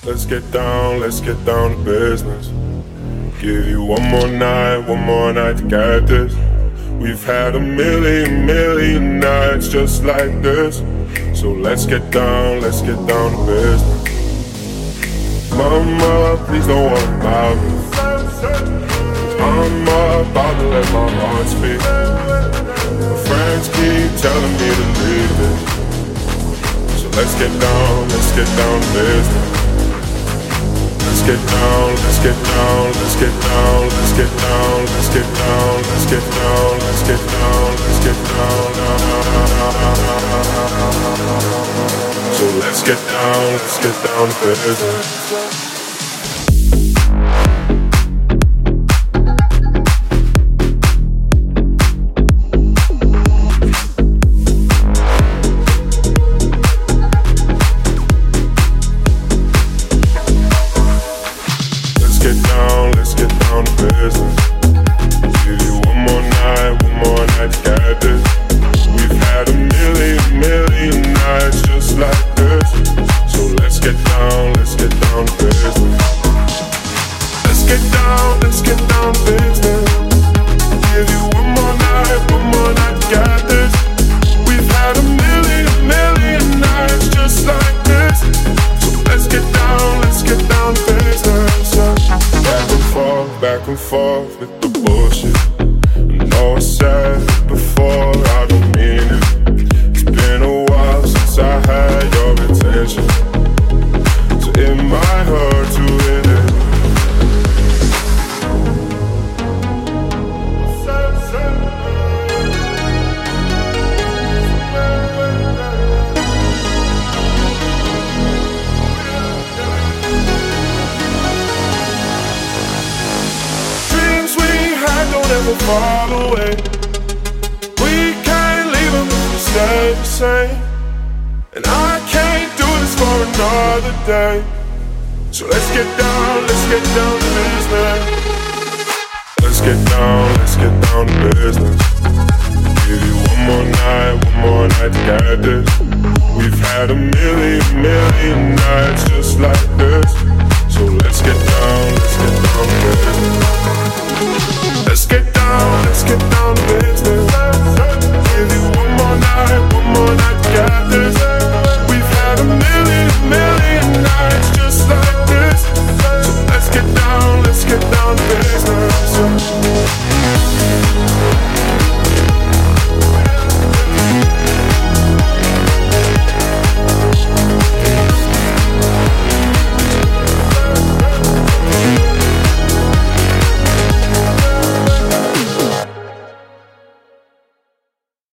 Let's get down to business. Give you one more night to get this. We've had a million nights just like this. So let's get down to business. Mama, please don't worry about me. I'm about to let my heart speak. My friends keep telling me to leave it. So let's get down to business. Let's get down, let's get down, let's get down, let's get down, let's get down, let's get down, let's get down, let's get down. So let's get down to business. Let's get down to business. Give you one more night to get this. We've had a million nights just like this. So let's get down to business. Let's get down to business. Give you one more night to get this. We've had a million nights just like this. So let's get down to business. Back and forth with the bullshit. I know I said it before, I don't mean it. It's been a while since I had your attention, so it might hurt to hit it. Never fall away. We can't leave them if we stay the same. And I can't do this for another day. So let's get down to business. Let's get down to business. Give you one more night to get this. We've had a million nights just like